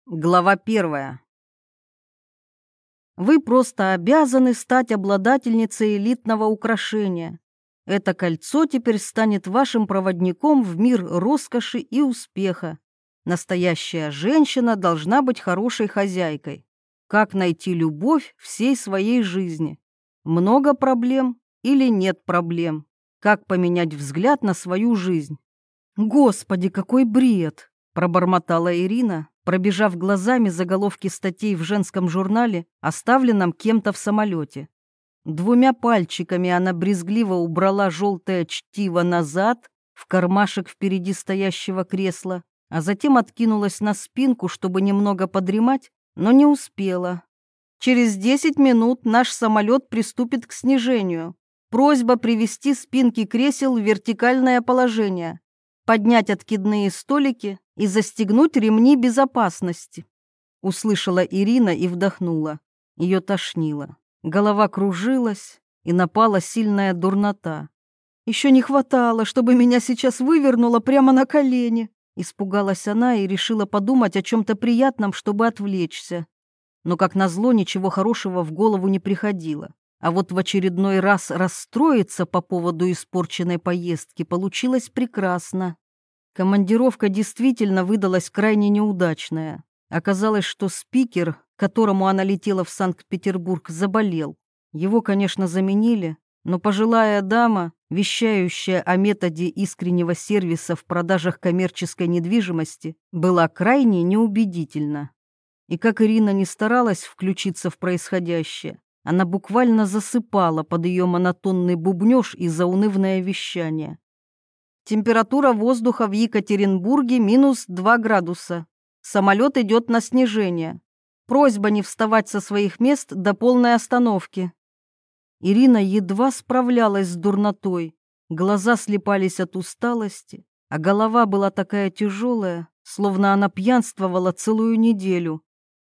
Глава 1. Вы просто обязаны стать обладательницей элитного украшения. Это кольцо теперь станет вашим проводником в мир роскоши и успеха. Настоящая женщина должна быть хорошей хозяйкой. Как найти любовь всей своей жизни? Много проблем или нет проблем? Как поменять взгляд на свою жизнь? Господи, какой бред! Пробормотала Ирина, пробежав глазами заголовки статей в женском журнале, оставленном кем-то в самолете. Двумя пальчиками она брезгливо убрала желтое чтиво назад, в кармашек впереди стоящего кресла, а затем откинулась на спинку, чтобы немного подремать, но не успела. Через 10 минут наш самолет приступит к снижению. Просьба привести спинки кресел в вертикальное положение, поднять откидные столики и застегнуть ремни безопасности. Услышала Ирина и вдохнула. Ее тошнило. Голова кружилась, и напала сильная дурнота. Еще не хватало, чтобы меня сейчас вывернуло прямо на колени. Испугалась она и решила подумать о чем-то приятном, чтобы отвлечься. Но, как назло, ничего хорошего в голову не приходило. А вот в очередной раз расстроиться по поводу испорченной поездки получилось прекрасно. Командировка действительно выдалась крайне неудачная. Оказалось, что спикер, к которому она летела в Санкт-Петербург, заболел. Его, конечно, заменили, но пожилая дама, вещающая о методе искреннего сервиса в продажах коммерческой недвижимости, была крайне неубедительна. И как Ирина не старалась включиться в происходящее, она буквально засыпала под ее монотонный бубнёж и заунывное вещание. Температура воздуха в Екатеринбурге минус 2 градуса. Самолет идет на снижение. Просьба не вставать со своих мест до полной остановки. Ирина едва справлялась с дурнотой. Глаза слепались от усталости, а голова была такая тяжелая, словно она пьянствовала целую неделю.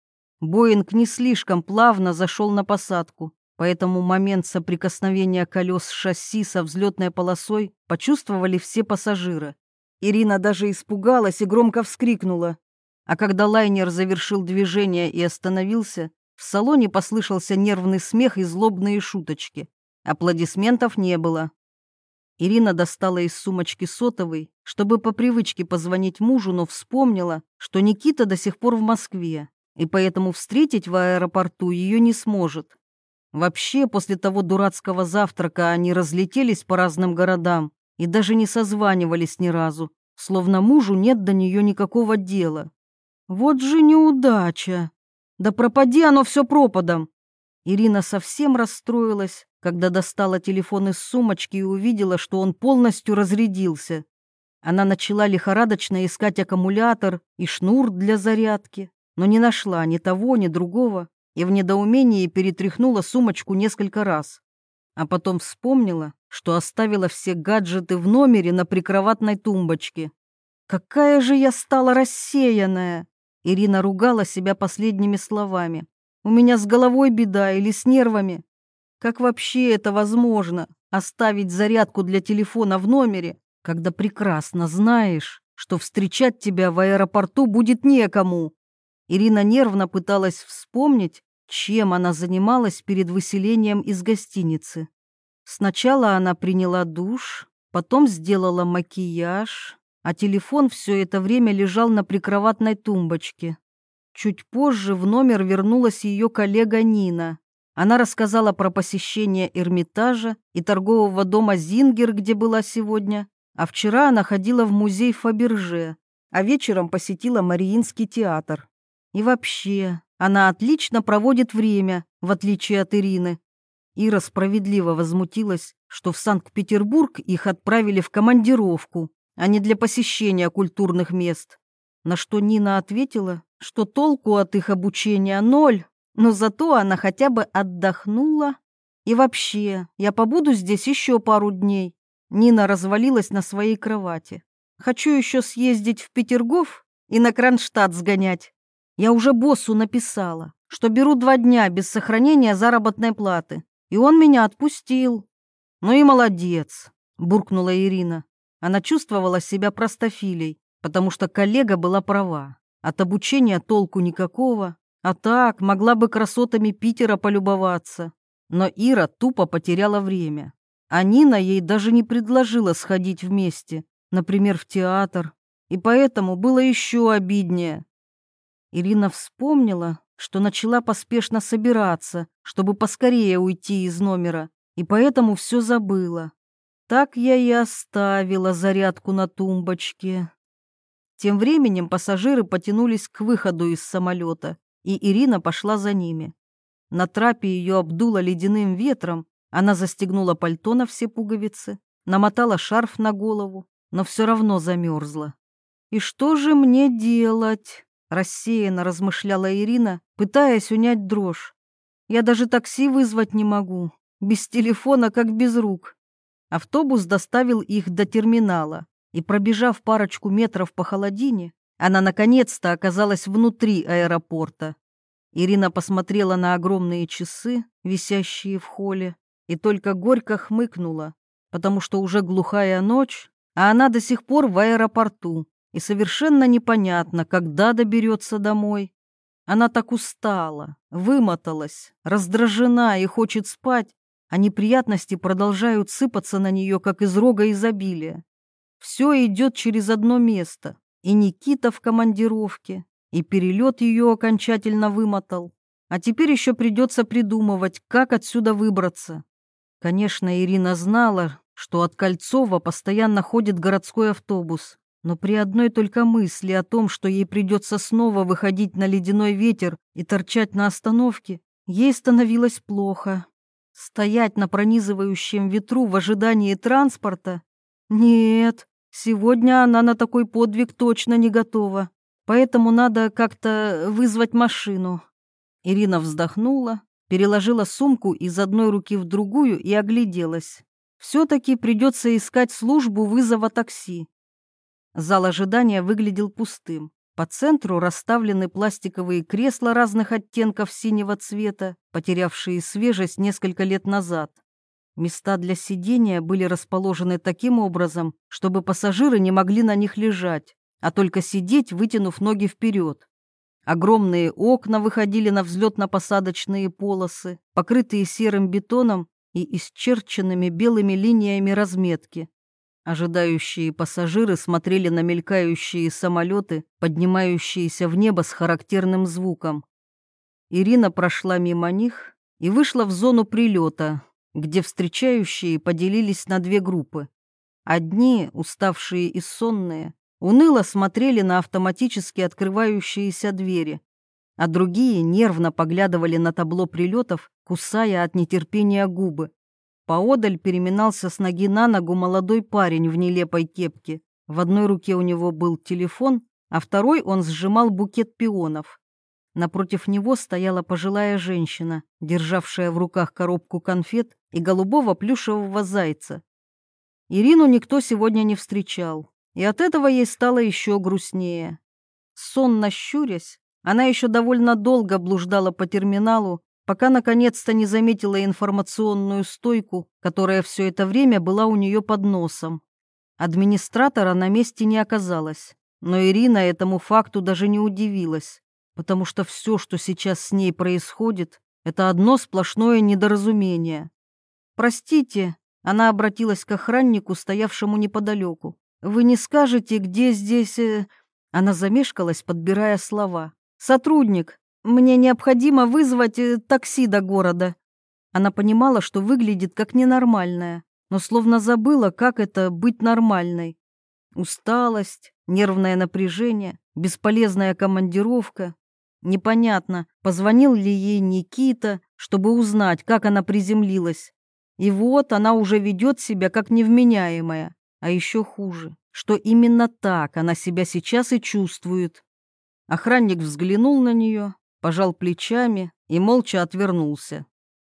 Боинг не слишком плавно зашел на посадку, поэтому момент соприкосновения колес с шасси со взлетной полосой почувствовали все пассажиры. Ирина даже испугалась и громко вскрикнула. А когда лайнер завершил движение и остановился, в салоне послышался нервный смех и злобные шуточки. Аплодисментов не было. Ирина достала из сумочки сотовый, чтобы по привычке позвонить мужу, но вспомнила, что Никита до сих пор в Москве, и поэтому встретить в аэропорту ее не сможет. Вообще, после того дурацкого завтрака они разлетелись по разным городам и даже не созванивались ни разу, словно мужу нет до нее никакого дела. Вот же неудача! Да пропади оно все пропадом! Ирина совсем расстроилась, когда достала телефон из сумочки и увидела, что он полностью разрядился. Она начала лихорадочно искать аккумулятор и шнур для зарядки, но не нашла ни того, ни другого, и в недоумении перетряхнула сумочку несколько раз. А потом вспомнила, что оставила все гаджеты в номере на прикроватной тумбочке. «Какая же я стала рассеянная!» Ирина ругала себя последними словами. «У меня с головой беда или с нервами? Как вообще это возможно, оставить зарядку для телефона в номере, когда прекрасно знаешь, что встречать тебя в аэропорту будет некому?» Ирина нервно пыталась вспомнить, чем она занималась перед выселением из гостиницы. Сначала она приняла душ, потом сделала макияж, а телефон все это время лежал на прикроватной тумбочке. Чуть позже в номер вернулась ее коллега Нина. Она рассказала про посещение Эрмитажа и торгового дома «Зингер», где была сегодня, а вчера она ходила в музей Фаберже, а вечером посетила Мариинский театр. И вообще, она отлично проводит время, в отличие от Ирины. Ира справедливо возмутилась, что в Санкт-Петербург их отправили в командировку, а не для посещения культурных мест. На что Нина ответила, что толку от их обучения ноль, но зато она хотя бы отдохнула. И вообще, я побуду здесь еще пару дней. Нина развалилась на своей кровати. Хочу еще съездить в Петергоф и на Кронштадт сгонять. Я уже боссу написала, что беру 2 дня без сохранения заработной платы, и он меня отпустил. Ну и молодец, буркнула Ирина. Она чувствовала себя простофилей, потому что коллега была права. От обучения толку никакого, а так могла бы красотами Питера полюбоваться. Но Ира тупо потеряла время. А Нина ей даже не предложила сходить вместе, например, в театр. И поэтому было еще обиднее. Ирина вспомнила, что начала поспешно собираться, чтобы поскорее уйти из номера, и поэтому все забыла. Так я и оставила зарядку на тумбочке. Тем временем пассажиры потянулись к выходу из самолета, и Ирина пошла за ними. На трапе ее обдуло ледяным ветром, она застегнула пальто на все пуговицы, намотала шарф на голову, но все равно замерзла. «И что же мне делать?» — рассеянно размышляла Ирина, пытаясь унять дрожь. «Я даже такси вызвать не могу, без телефона, как без рук». Автобус доставил их до терминала, и, пробежав парочку метров по холодине, она наконец-то оказалась внутри аэропорта. Ирина посмотрела на огромные часы, висящие в холле, и только горько хмыкнула, потому что уже глухая ночь, а она до сих пор в аэропорту, и совершенно непонятно, когда доберется домой. Она так устала, вымоталась, раздражена и хочет спать, а неприятности продолжают сыпаться на нее, как из рога изобилия. Все идет через одно место, и Никита в командировке, и перелет ее окончательно вымотал. А теперь еще придется придумывать, как отсюда выбраться. Конечно, Ирина знала, что от Кольцова постоянно ходит городской автобус, но при одной только мысли о том, что ей придется снова выходить на ледяной ветер и торчать на остановке, ей становилось плохо. Стоять на пронизывающем ветру в ожидании транспорта? Нет, сегодня она на такой подвиг точно не готова, поэтому надо как-то вызвать машину. Ирина вздохнула, переложила сумку из одной руки в другую и огляделась. Все-таки придется искать службу вызова такси. Зал ожидания выглядел пустым. По центру расставлены пластиковые кресла разных оттенков синего цвета, потерявшие свежесть несколько лет назад. Места для сидения были расположены таким образом, чтобы пассажиры не могли на них лежать, а только сидеть, вытянув ноги вперед. Огромные окна выходили на взлетно-посадочные полосы, покрытые серым бетоном и исчерченными белыми линиями разметки. Ожидающие пассажиры смотрели на мелькающие самолеты, поднимающиеся в небо с характерным звуком. Ирина прошла мимо них и вышла в зону прилета, где встречающие поделились на две группы. Одни, уставшие и сонные, уныло смотрели на автоматически открывающиеся двери, а другие нервно поглядывали на табло прилетов, кусая от нетерпения губы. Поодаль переминался с ноги на ногу молодой парень в нелепой кепке. В одной руке у него был телефон, а второй он сжимал букет пионов. Напротив него стояла пожилая женщина, державшая в руках коробку конфет и голубого плюшевого зайца. Ирину никто сегодня не встречал, и от этого ей стало еще грустнее. Сонно щурясь, она еще довольно долго блуждала по терминалу, пока наконец-то не заметила информационную стойку, которая все это время была у нее под носом. Администратора на месте не оказалось, но Ирина этому факту даже не удивилась, потому что все, что сейчас с ней происходит, это одно сплошное недоразумение. «Простите», — она обратилась к охраннику, стоявшему неподалеку, «вы не скажете, где здесь...» Она замешкалась, подбирая слова. «Сотрудник, мне необходимо вызвать такси до города». Она понимала, что выглядит как ненормальная, но словно забыла, как это быть нормальной. Усталость, нервное напряжение, бесполезная командировка. Непонятно, позвонил ли ей Никита, чтобы узнать, как она приземлилась. И вот она уже ведет себя как невменяемая, а еще хуже, что именно так она себя сейчас и чувствует. Охранник взглянул на нее, пожал плечами и молча отвернулся.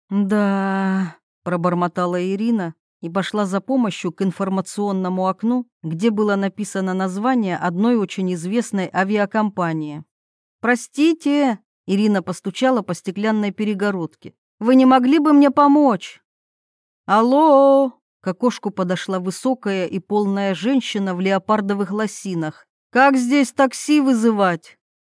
«Да», — пробормотала Ирина и пошла за помощью к информационному окну, где было написано название одной очень известной авиакомпании. «Простите», — Ирина постучала по стеклянной перегородке, «вы не могли бы мне помочь?» «Алло!» — к окошку подошла высокая и полная женщина в леопардовых лосинах. «Как здесь такси вызывать?»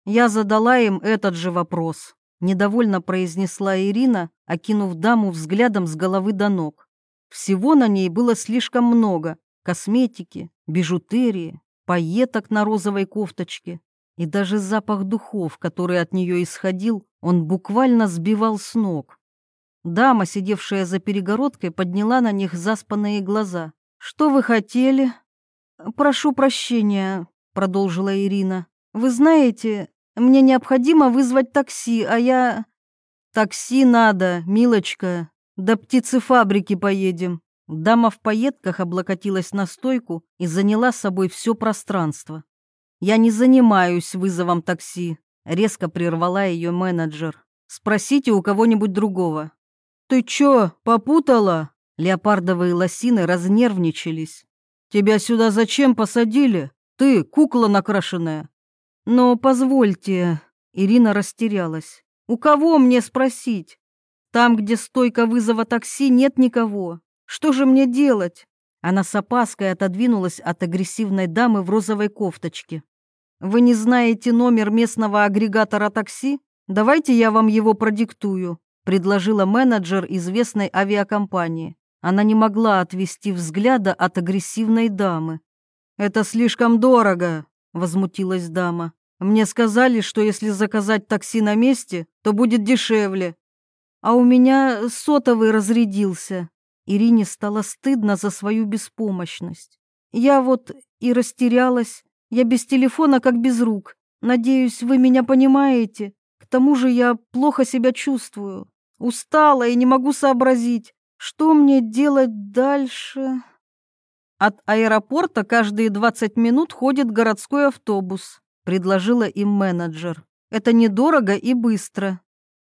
Я задала им этот же вопрос, недовольно произнесла Ирина, окинув даму взглядом с головы до ног. Всего на ней было слишком много: косметики, бижутерии, пайеток на розовой кофточке. И даже запах духов, который от нее исходил, он буквально сбивал с ног. Дама, сидевшая за перегородкой, подняла на них заспанные глаза. «Что вы хотели?» «Прошу прощения», — продолжила Ирина. «Вы знаете, мне необходимо вызвать такси, а я...» «Такси надо, милочка. До птицефабрики поедем». Дама в пайетках облокотилась на стойку и заняла с собой все пространство. «Я не занимаюсь вызовом такси», — резко прервала ее менеджер. «Спросите у кого-нибудь другого». «Ты чё, попутала?» Леопардовые лосины разнервничались. «Тебя сюда зачем посадили? Ты кукла накрашенная». «Но позвольте», — Ирина растерялась. «У кого мне спросить? Там, где стойка вызова такси, нет никого. Что же мне делать?» Она с опаской отодвинулась от агрессивной дамы в розовой кофточке. «Вы не знаете номер местного агрегатора такси? Давайте я вам его продиктую», — предложила менеджер известной авиакомпании. Она не могла отвести взгляда от агрессивной дамы. «Это слишком дорого», — возмутилась дама. «Мне сказали, что если заказать такси на месте, то будет дешевле». «А у меня сотовый разрядился». Ирине стало стыдно за свою беспомощность. «Я вот и растерялась. Я без телефона, как без рук. Надеюсь, вы меня понимаете. К тому же я плохо себя чувствую. Устала и не могу сообразить, что мне делать дальше». «От аэропорта каждые 20 минут ходит городской автобус», — предложила им менеджер. «Это недорого и быстро».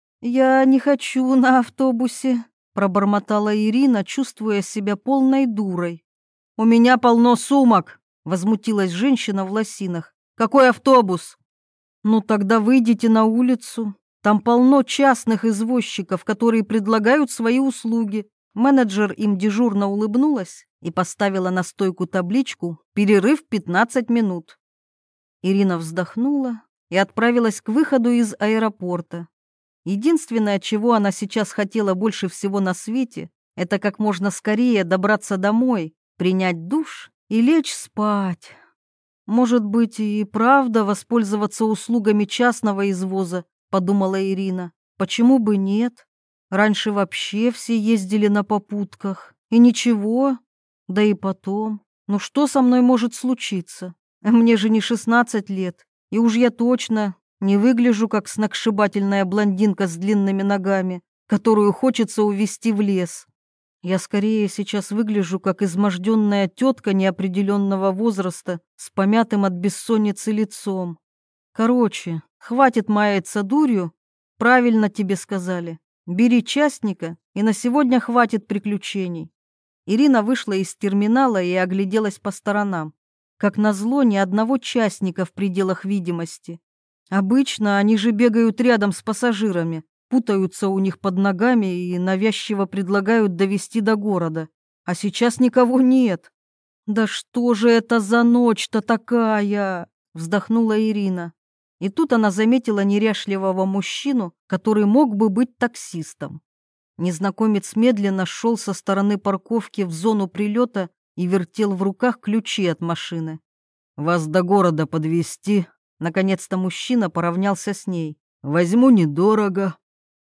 «Я не хочу на автобусе», — пробормотала Ирина, чувствуя себя полной дурой. «У меня полно сумок», — возмутилась женщина в лосинах. «Какой автобус?» «Ну тогда выйдите на улицу. Там полно частных извозчиков, которые предлагают свои услуги». Менеджер им дежурно улыбнулась и поставила на стойку табличку «Перерыв 15 минут». Ирина вздохнула и отправилась к выходу из аэропорта. Единственное, чего она сейчас хотела больше всего на свете, это как можно скорее добраться домой, принять душ и лечь спать. «Может быть, и правда воспользоваться услугами частного извоза», — подумала Ирина. «Почему бы нет? Раньше вообще все ездили на попутках, и ничего. Да и потом, ну что со мной может случиться? Мне же не 16 лет, и уж я точно не выгляжу как сногсшибательная блондинка с длинными ногами, которую хочется увезти в лес. Я скорее сейчас выгляжу как изможденная тетка неопределенного возраста с помятым от бессонницы лицом. Короче, хватит маяться дурью, правильно тебе сказали. Бери частника, и на сегодня хватит приключений». Ирина вышла из терминала и огляделась по сторонам. Как назло, ни одного частника в пределах видимости. Обычно они же бегают рядом с пассажирами, путаются у них под ногами и навязчиво предлагают довезти до города. А сейчас никого нет. «Да что же это за ночь-то такая?» — вздохнула Ирина. И тут она заметила неряшливого мужчину, который мог бы быть таксистом. Незнакомец медленно шел со стороны парковки в зону прилета и вертел в руках ключи от машины. «Вас до города подвезти?» Наконец-то мужчина поравнялся с ней. «Возьму недорого».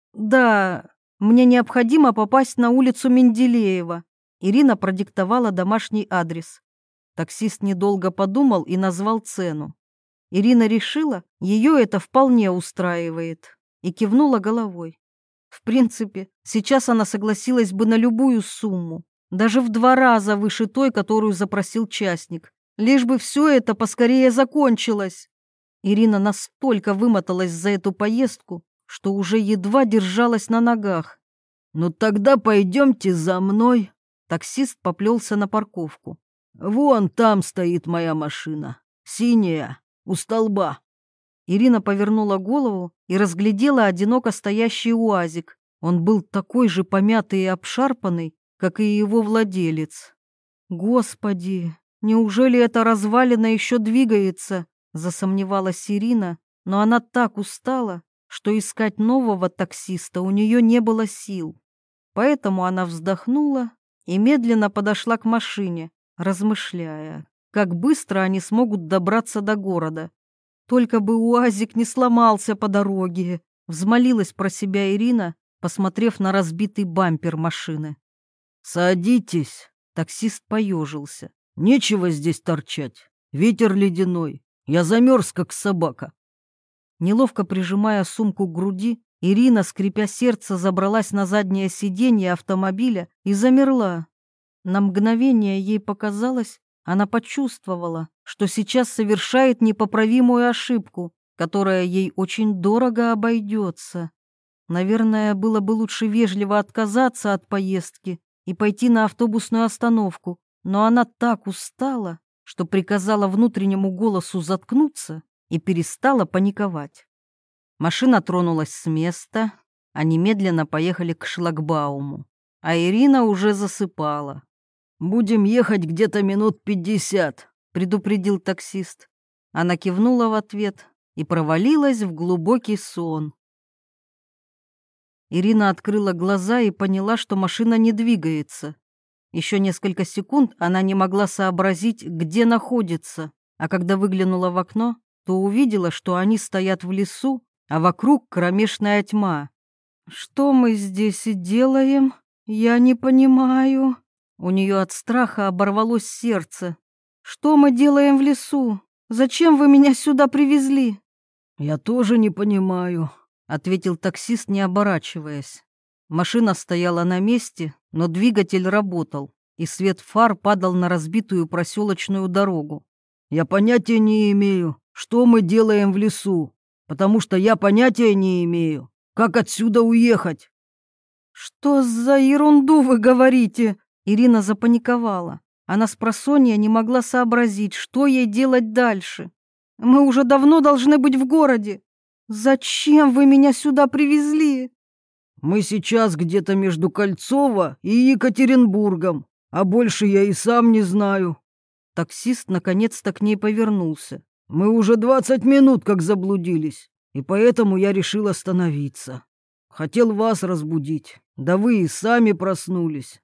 «Да, мне необходимо попасть на улицу Менделеева». Ирина продиктовала домашний адрес. Таксист недолго подумал и назвал цену. Ирина решила, ее это вполне устраивает, и кивнула головой. В принципе, сейчас она согласилась бы на любую сумму, даже в 2 раза выше той, которую запросил частник, лишь бы все это поскорее закончилось. Ирина настолько вымоталась за эту поездку, что уже едва держалась на ногах. «Ну тогда пойдемте за мной». Таксист поплелся на парковку. «Вон там стоит моя машина, синяя, у столба». Ирина повернула голову и разглядела одиноко стоящий УАЗик. Он был такой же помятый и обшарпанный, как и его владелец. «Господи, неужели эта развалина еще двигается?» — засомневалась Ирина, но она так устала, что искать нового таксиста у нее не было сил. Поэтому она вздохнула и медленно подошла к машине, размышляя, как быстро они смогут добраться до города. Только бы УАЗик не сломался по дороге, взмолилась про себя Ирина, посмотрев на разбитый бампер машины. «Садитесь», — таксист поежился. «Нечего здесь торчать. Ветер ледяной. Я замерз, как собака». Неловко прижимая сумку к груди, Ирина, скрипя сердце, забралась на заднее сиденье автомобиля и замерла. На мгновение ей показалось, она почувствовала, что сейчас совершает непоправимую ошибку, которая ей очень дорого обойдется. Наверное, было бы лучше вежливо отказаться от поездки и пойти на автобусную остановку, но она так устала, что приказала внутреннему голосу заткнуться и перестала паниковать. Машина тронулась с места, они медленно поехали к шлагбауму, а Ирина уже засыпала. «Будем ехать где-то минут 50», — предупредил таксист. Она кивнула в ответ и провалилась в глубокий сон. Ирина открыла глаза и поняла, что машина не двигается. Еще несколько секунд она не могла сообразить, где находится, а когда выглянула в окно, то увидела, что они стоят в лесу, а вокруг кромешная тьма. «Что мы здесь и делаем? Я не понимаю». У нее от страха оборвалось сердце. «Что мы делаем в лесу? Зачем вы меня сюда привезли?» «Я тоже не понимаю», — ответил таксист, не оборачиваясь. Машина стояла на месте, но двигатель работал, и свет фар падал на разбитую проселочную дорогу. «Я понятия не имею, что мы делаем в лесу, потому что я понятия не имею, как отсюда уехать». «Что за ерунду вы говорите?» Ирина запаниковала. Она спросонья не могла сообразить, что ей делать дальше. «Мы уже давно должны быть в городе. Зачем вы меня сюда привезли?» «Мы сейчас где-то между Кольцово и Екатеринбургом, а больше я и сам не знаю». Таксист наконец-то к ней повернулся. «Мы уже 20 минут как заблудились, и поэтому я решил остановиться. Хотел вас разбудить, да вы и сами проснулись».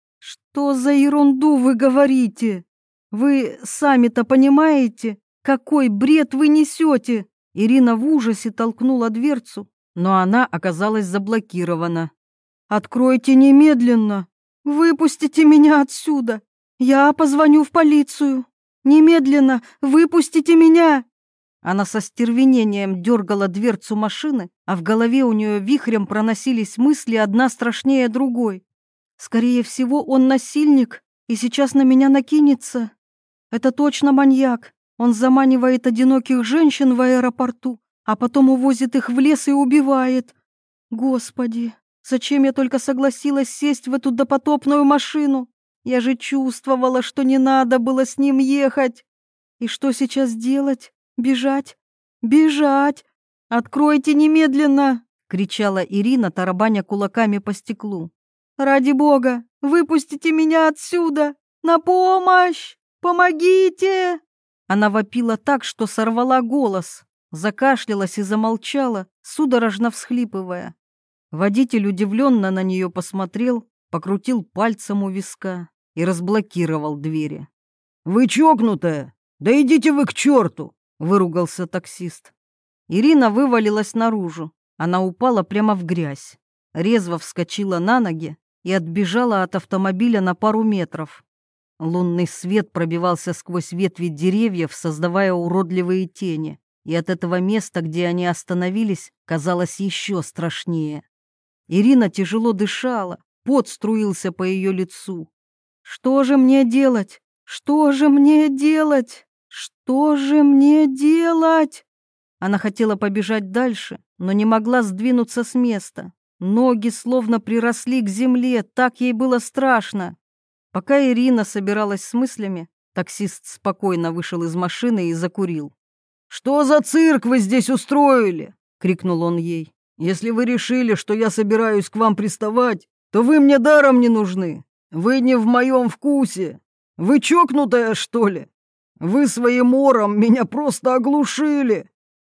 «Что за ерунду вы говорите? Вы сами-то понимаете, какой бред вы несете?» Ирина в ужасе толкнула дверцу, но она оказалась заблокирована. «Откройте немедленно! Выпустите меня отсюда! Я позвоню в полицию! Немедленно выпустите меня!» Она со стервенением дергала дверцу машины, а в голове у нее вихрем проносились мысли, одна страшнее другой. «Скорее всего, он насильник и сейчас на меня накинется. Это точно маньяк. Он заманивает одиноких женщин в аэропорту, а потом увозит их в лес и убивает. Господи, зачем я только согласилась сесть в эту допотопную машину? Я же чувствовала, что не надо было с ним ехать. И что сейчас делать? Бежать? Бежать! Откройте немедленно!» — кричала Ирина, тарабаня кулаками по стеклу. «Ради бога, выпустите меня отсюда! На помощь! Помогите!» Она вопила так, что сорвала голос, закашлялась и замолчала, судорожно всхлипывая. Водитель удивленно на нее посмотрел, покрутил пальцем у виска и разблокировал двери. «Вы чокнутая? Да идите вы к черту!» — выругался таксист. Ирина вывалилась наружу. Она упала прямо в грязь, резво вскочила на ноги и отбежала от автомобиля на пару метров. Лунный свет пробивался сквозь ветви деревьев, создавая уродливые тени, и от этого места, где они остановились, казалось еще страшнее. Ирина тяжело дышала, пот струился по ее лицу. «Что же мне делать? Что же мне делать? Что же мне делать?» Она хотела побежать дальше, но не могла сдвинуться с места. Ноги словно приросли к земле, так ей было страшно. Пока Ирина собиралась с мыслями, таксист спокойно вышел из машины и закурил. «Что за цирк вы здесь устроили?» — крикнул он ей. «Если вы решили, что я собираюсь к вам приставать, то вы мне даром не нужны. Вы не в моем вкусе. Вы чокнутая, что ли? Вы своим ором меня просто оглушили».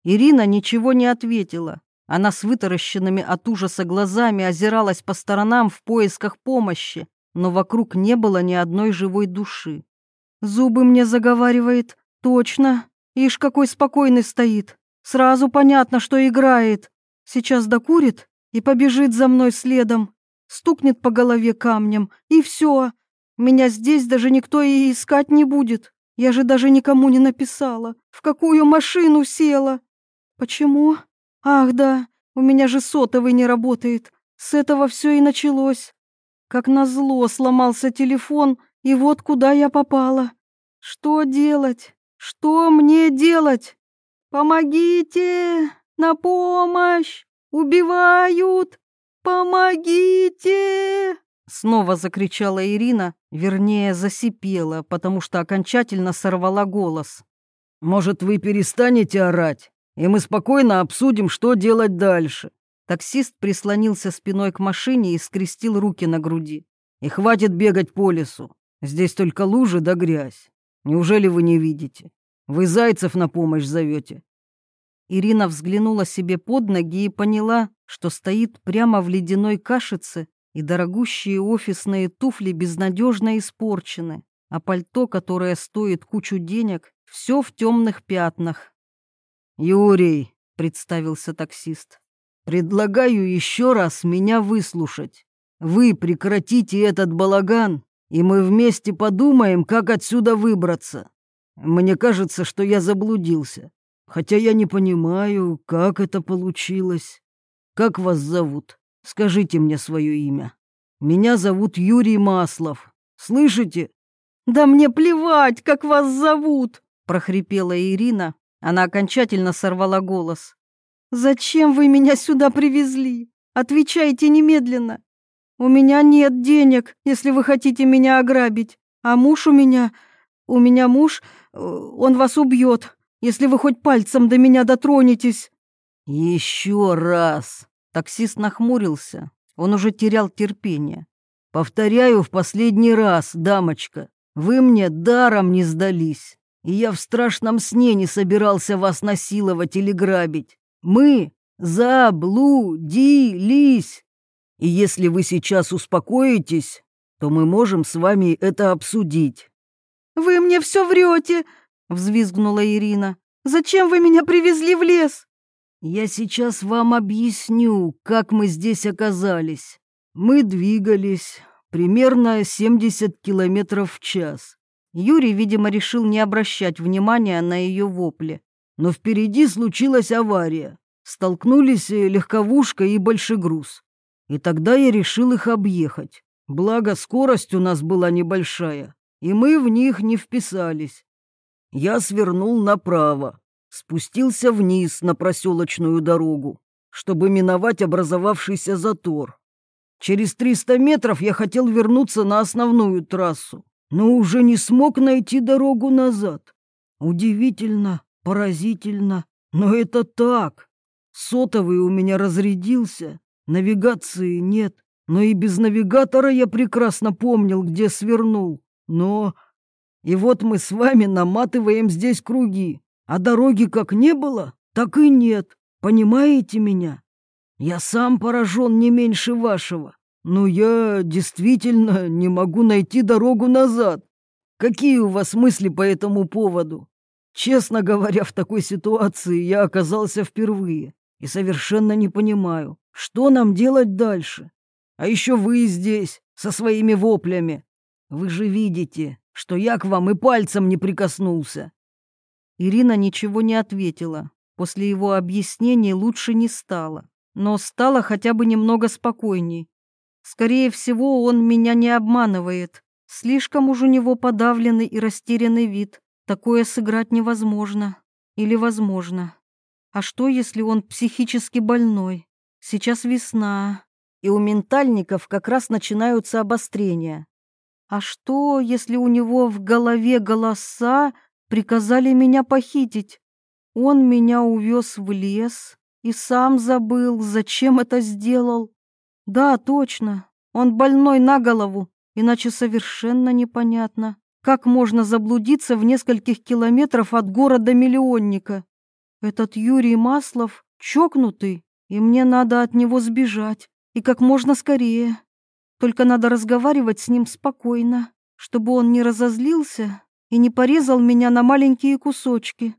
Ирина ничего не ответила. Она с вытаращенными от ужаса глазами озиралась по сторонам в поисках помощи, но вокруг не было ни одной живой души. «Зубы мне заговаривает, точно. Ишь, какой спокойный стоит. Сразу понятно, что играет. Сейчас докурит и побежит за мной следом. Стукнет по голове камнем, и все. Меня здесь даже никто и искать не будет. Я же даже никому не написала, в какую машину села. Почему? Ах да, у меня же сотовый не работает. С этого все и началось. Как назло сломался телефон, и вот куда я попала. Что делать? Что мне делать? Помогите! На помощь! Убивают! Помогите! Снова закричала Ирина, вернее, засипела, потому что окончательно сорвала голос. Может, вы перестанете орать, и мы спокойно обсудим, что делать дальше? Таксист прислонился спиной к машине и скрестил руки на груди. И хватит бегать по лесу. Здесь только лужи да грязь. Неужели вы не видите? Вы зайцев на помощь зовете. Ирина взглянула себе под ноги и поняла, что стоит прямо в ледяной кашице, и дорогущие офисные туфли безнадежно испорчены, а пальто, которое стоит кучу денег, все в темных пятнах. «Юрий», — представился таксист, — «предлагаю еще раз меня выслушать. Вы прекратите этот балаган, и мы вместе подумаем, как отсюда выбраться. Мне кажется, что я заблудился, хотя я не понимаю, как это получилось. Как вас зовут? Скажите мне свое имя. Меня зовут Юрий Маслов. Слышите?» «Да мне плевать, как вас зовут!» — прохрипела Ирина. Она окончательно сорвала голос. «Зачем вы меня сюда привезли? Отвечайте немедленно. У меня нет денег, если вы хотите меня ограбить. А муж у меня муж, он вас убьет, если вы хоть пальцем до меня дотронетесь». «Еще раз!» — таксист нахмурился. Он уже терял терпение. «Повторяю в последний раз, дамочка, вы мне даром не сдались, и я в страшном сне не собирался вас насиловать или грабить. Мы заблудились. И если вы сейчас успокоитесь, то мы можем с вами это обсудить». «Вы мне все врете!» — взвизгнула Ирина. «Зачем вы меня привезли в лес?» «Я сейчас вам объясню, как мы здесь оказались. Мы двигались примерно 70 километров в час». Юрий, видимо, решил не обращать внимания на ее вопли. «Но впереди случилась авария. Столкнулись легковушка и большегруз. И тогда я решил их объехать. Благо, скорость у нас была небольшая, и мы в них не вписались. Я свернул направо, спустился вниз на проселочную дорогу, чтобы миновать образовавшийся затор. Через 300 метров я хотел вернуться на основную трассу, но уже не смог найти дорогу назад. Удивительно, поразительно, но это так. Сотовый у меня разрядился, навигации нет, но и без навигатора я прекрасно помнил, где свернул. Но... И вот мы с вами наматываем здесь круги, а дороги как не было, так и нет. Понимаете меня? Я сам поражен не меньше вашего, но я действительно не могу найти дорогу назад. Какие у вас мысли по этому поводу? Честно говоря, в такой ситуации я оказался впервые и совершенно не понимаю, что нам делать дальше. А еще вы здесь, со своими воплями. Вы же видите, что я к вам и пальцем не прикоснулся». Ирина ничего не ответила. После его объяснений лучше не стало, но стало хотя бы немного спокойней. Скорее всего, он меня не обманывает. Слишком уж у него подавленный и растерянный вид. Такое сыграть невозможно. Или возможно. А что, если он психически больной? Сейчас весна, и у ментальников как раз начинаются обострения. А что, если у него в голове голоса приказали меня похитить? Он меня увез в лес и сам забыл, зачем это сделал. Да, точно, он больной на голову, иначе совершенно непонятно, как можно заблудиться в нескольких километрах от города-миллионника. Этот Юрий Маслов чокнутый, и мне надо от него сбежать, и как можно скорее. Только надо разговаривать с ним спокойно, чтобы он не разозлился и не порезал меня на маленькие кусочки.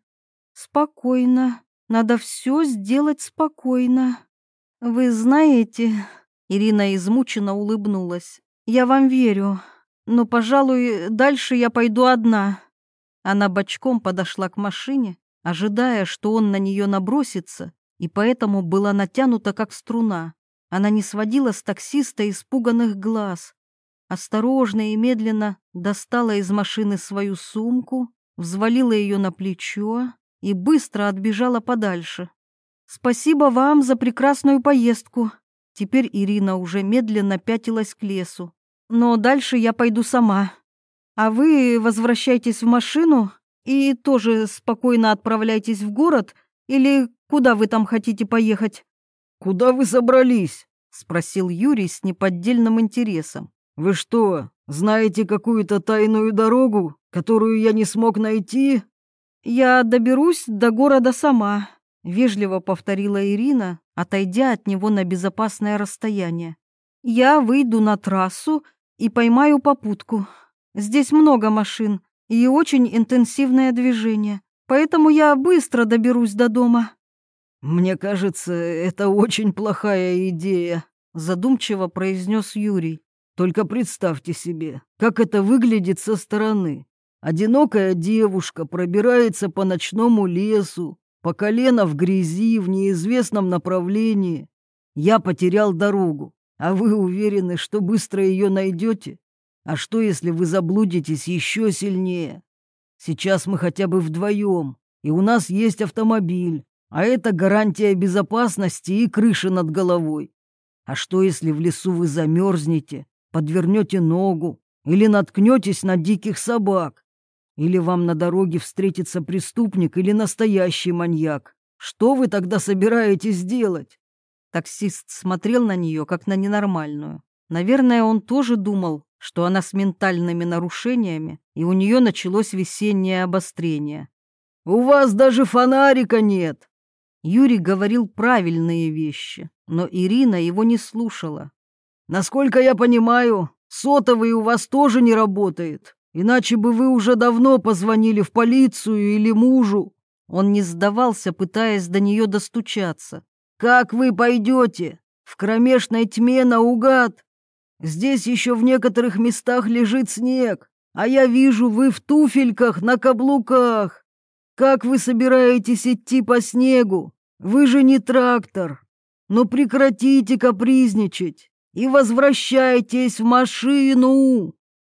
Спокойно. Надо все сделать спокойно. Вы знаете, Ирина измученно улыбнулась. Я вам верю, но, пожалуй, дальше я пойду одна. Она бочком подошла к машине, ожидая, что он на нее набросится, и поэтому была натянута, как струна. Она не сводила с таксиста испуганных глаз. Осторожно и медленно достала из машины свою сумку, взвалила ее на плечо и быстро отбежала подальше. «Спасибо вам за прекрасную поездку». Теперь Ирина уже медленно пятилась к лесу. «Но дальше я пойду сама. А вы возвращайтесь в машину и тоже спокойно отправляйтесь в город, или куда вы там хотите поехать?» «Куда вы собрались?» — спросил Юрий с неподдельным интересом. «Вы что, знаете какую-то тайную дорогу, которую я не смог найти?» «Я доберусь до города сама», — вежливо повторила Ирина, отойдя от него на безопасное расстояние. «Я выйду на трассу и поймаю попутку. Здесь много машин и очень интенсивное движение, поэтому я быстро доберусь до дома». «Мне кажется, это очень плохая идея», — задумчиво произнес Юрий. «Только представьте себе, как это выглядит со стороны. Одинокая девушка пробирается по ночному лесу, по колено в грязи, в неизвестном направлении. Я потерял дорогу, а вы уверены, что быстро ее найдете? А что, если вы заблудитесь еще сильнее? Сейчас мы хотя бы вдвоем, и у нас есть автомобиль, а это гарантия безопасности и крыши над головой. А что, если в лесу вы замерзнете, подвернете ногу или наткнетесь на диких собак? Или вам на дороге встретится преступник или настоящий маньяк? Что вы тогда собираетесь делать?» Таксист смотрел на нее, как на ненормальную. Наверное, он тоже думал, что она с ментальными нарушениями, и у нее началось весеннее обострение. «У вас даже фонарика нет!» Юрий говорил правильные вещи, но Ирина его не слушала. «Насколько я понимаю, сотовый у вас тоже не работает. Иначе бы вы уже давно позвонили в полицию или мужу». Он не сдавался, пытаясь до нее достучаться. «Как вы пойдете? В кромешной тьме наугад? Здесь еще в некоторых местах лежит снег, а я вижу, вы в туфельках на каблуках. Как вы собираетесь идти по снегу? Вы же не трактор. Но прекратите капризничать и возвращайтесь в машину».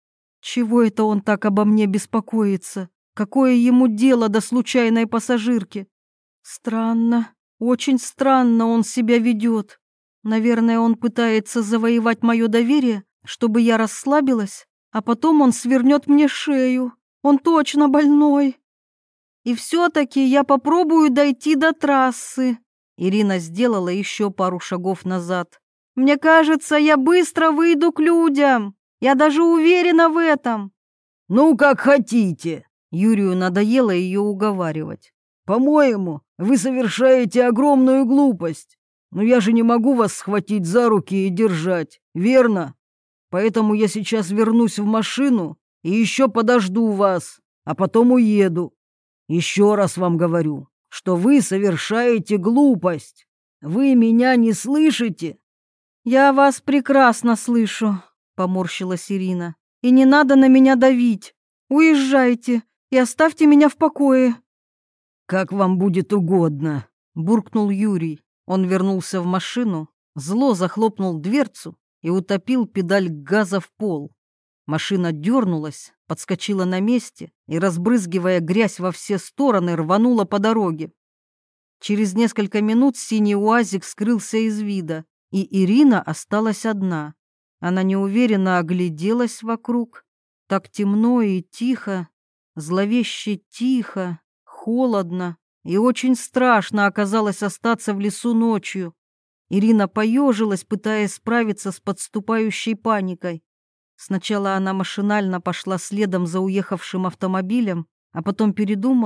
Чего это он так обо мне беспокоится? Какое ему дело до случайной пассажирки? Странно, очень странно он себя ведет. Наверное, он пытается завоевать мое доверие, чтобы я расслабилась, а потом он свернет мне шею. Он точно больной. И все-таки я попробую дойти до трассы. Ирина сделала еще пару шагов назад. Мне кажется, я быстро выйду к людям. Я даже уверена в этом. «Ну, как хотите». Юрию надоело ее уговаривать. «По-моему, вы совершаете огромную глупость. Но я же не могу вас схватить за руки и держать, верно? Поэтому я сейчас вернусь в машину и еще подожду вас, а потом уеду. Еще раз вам говорю, что вы совершаете глупость. Вы меня не слышите?» «Я вас прекрасно слышу», — поморщилась Ирина. «И не надо на меня давить. Уезжайте и оставьте меня в покое». «Как вам будет угодно», — буркнул Юрий. Он вернулся в машину, зло захлопнул дверцу и утопил педаль газа в пол. Машина дернулась, подскочила на месте и, разбрызгивая грязь во все стороны, рванула по дороге. Через несколько минут синий УАЗик скрылся из вида, и Ирина осталась одна. Она неуверенно огляделась вокруг. Так темно и тихо, зловеще тихо, холодно, и очень страшно оказалось остаться в лесу ночью. Ирина поежилась, пытаясь справиться с подступающей паникой. Сначала она машинально пошла следом за уехавшим автомобилем, а потом передумала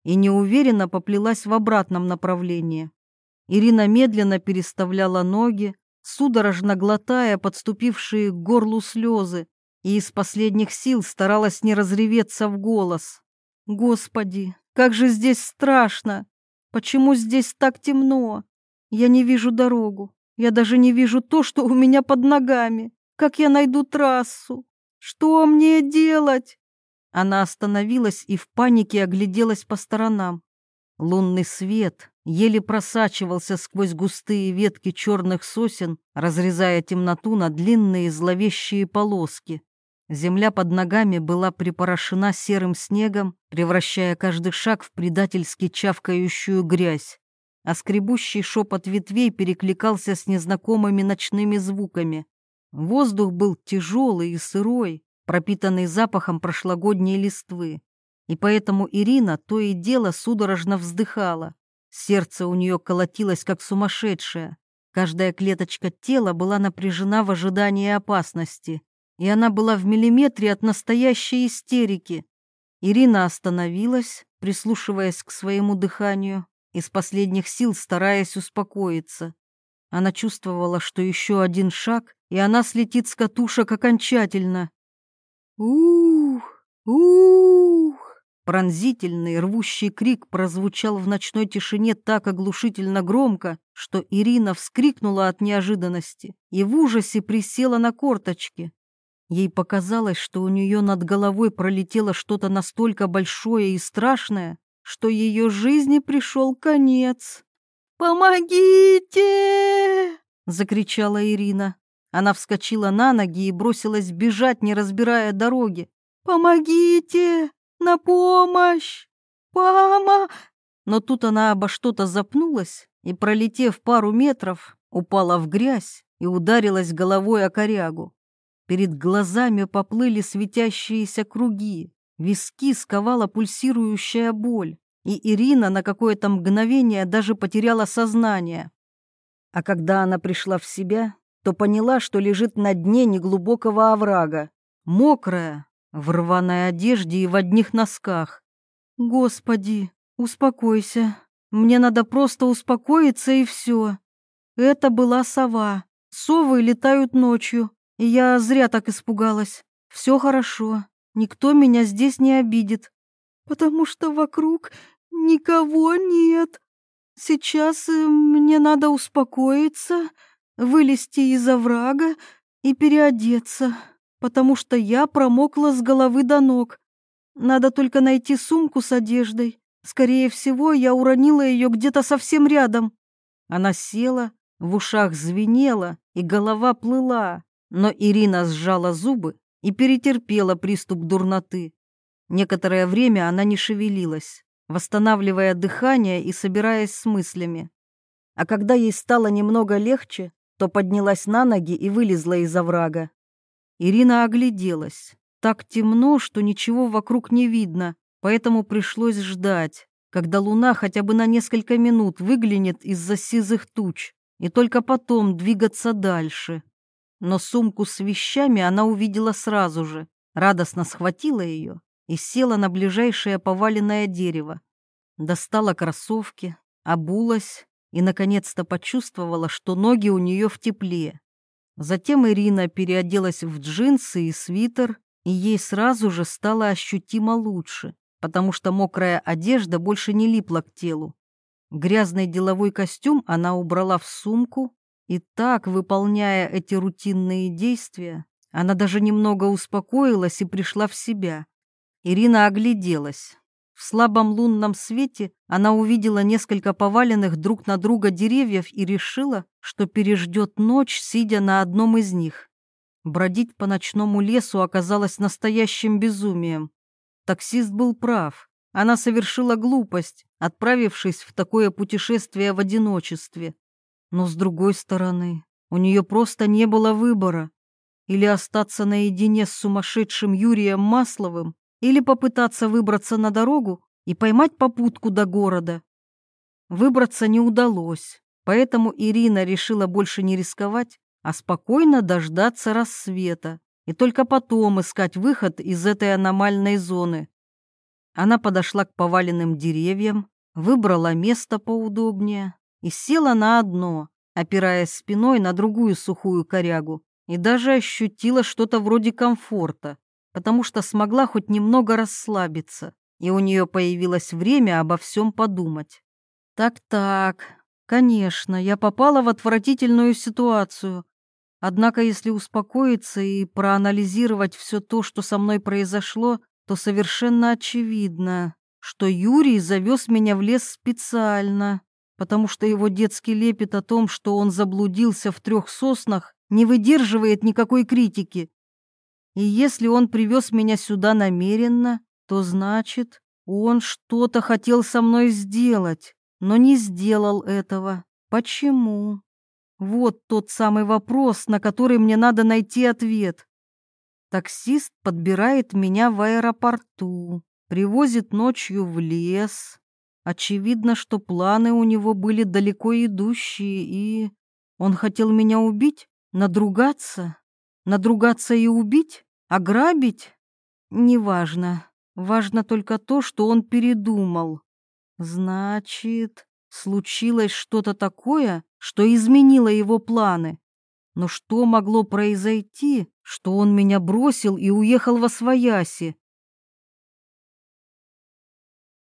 и неуверенно поплелась в обратном направлении. Ирина медленно переставляла ноги, судорожно глотая подступившие к горлу слезы, и из последних сил старалась не разреветься в голос. «Господи, как же здесь страшно! Почему здесь так темно? Я не вижу дорогу, я даже не вижу то, что у меня под ногами. Как я найду трассу? Что мне делать?» Она остановилась и в панике огляделась по сторонам. Лунный свет еле просачивался сквозь густые ветки черных сосен, разрезая темноту на длинные зловещие полоски. Земля под ногами была припорошена серым снегом, превращая каждый шаг в предательски чавкающую грязь, а скребущий шепот ветвей перекликался с незнакомыми ночными звуками. Воздух был тяжелый и сырой, пропитанный запахом прошлогодней листвы. И поэтому Ирина то и дело судорожно вздыхала. Сердце у нее колотилось, как сумасшедшее. Каждая клеточка тела была напряжена в ожидании опасности, и она была в миллиметре от настоящей истерики. Ирина остановилась, прислушиваясь к своему дыханию, из последних сил стараясь успокоиться. Она чувствовала, что еще один шаг, и она слетит с катушек окончательно. «Ух! Ух!» Пронзительный, рвущий крик прозвучал в ночной тишине так оглушительно громко, что Ирина вскрикнула от неожиданности и в ужасе присела на корточки. Ей показалось, что у нее над головой пролетело что-то настолько большое и страшное, что ее жизни пришел конец. «Помогите!» — закричала Ирина. Она вскочила на ноги и бросилась бежать, не разбирая дороги. «Помогите! На помощь! Но тут она обо что-то запнулась и, пролетев пару метров, упала в грязь и ударилась головой о корягу. Перед глазами поплыли светящиеся круги, виски сковала пульсирующая боль, и Ирина на какое-то мгновение даже потеряла сознание. А когда она пришла в себя, то поняла, что лежит на дне неглубокого оврага, мокрая, в рваной одежде и в одних носках. «Господи, успокойся. Мне надо просто успокоиться, и все. Это была сова. Совы летают ночью, и я зря так испугалась. Все хорошо. Никто меня здесь не обидит, потому что вокруг никого нет. Сейчас мне надо успокоиться, вылезти из оврага и переодеться, потому что я промокла с головы до ног. Надо только найти сумку с одеждой. Скорее всего, я уронила ее где-то совсем рядом». Она села, в ушах звенело, и голова плыла, но Ирина сжала зубы и перетерпела приступ дурноты. Некоторое время она не шевелилась, восстанавливая дыхание и собираясь с мыслями. А когда ей стало немного легче, то поднялась на ноги и вылезла из оврага. Ирина огляделась. Так темно, что ничего вокруг не видно, поэтому пришлось ждать, когда луна хотя бы на несколько минут выглянет из-за сизых туч, и только потом двигаться дальше. Но сумку с вещами она увидела сразу же, радостно схватила ее и села на ближайшее поваленное дерево. Достала кроссовки, обулась и, наконец-то, почувствовала, что ноги у нее в тепле. Затем Ирина переоделась в джинсы и свитер, и ей сразу же стало ощутимо лучше, потому что мокрая одежда больше не липла к телу. Грязный деловой костюм она убрала в сумку, и так, выполняя эти рутинные действия, она даже немного успокоилась и пришла в себя. Ирина огляделась. В слабом лунном свете она увидела несколько поваленных друг на друга деревьев и решила, что переждет ночь, сидя на одном из них. Бродить по ночному лесу оказалось настоящим безумием. Таксист был прав. Она совершила глупость, отправившись в такое путешествие в одиночестве. Но, с другой стороны, у нее просто не было выбора. Или остаться наедине с сумасшедшим Юрием Масловым, или попытаться выбраться на дорогу и поймать попутку до города. Выбраться не удалось, поэтому Ирина решила больше не рисковать, а спокойно дождаться рассвета и только потом искать выход из этой аномальной зоны. Она подошла к поваленным деревьям, выбрала место поудобнее и села на одно, опираясь спиной на другую сухую корягу, и даже ощутила что-то вроде комфорта, потому что смогла хоть немного расслабиться, и у нее появилось время обо всем подумать. Так, конечно, я попала в отвратительную ситуацию. Однако, если успокоиться и проанализировать все то, что со мной произошло, то совершенно очевидно, что Юрий завез меня в лес специально, потому что его детский лепет о том, что он заблудился в 3 соснах, не выдерживает никакой критики. И если он привез меня сюда намеренно, то значит, он что-то хотел со мной сделать, но не сделал этого. Почему? Вот тот самый вопрос, на который мне надо найти ответ. Таксист подбирает меня в аэропорту, привозит ночью в лес. Очевидно, что планы у него были далеко идущие, и он хотел меня убить, надругаться и убить, ограбить. Неважно, важно только то, что он передумал. Значит, случилось что-то такое, что изменило его планы. Но что могло произойти, что он меня бросил и уехал восвояси?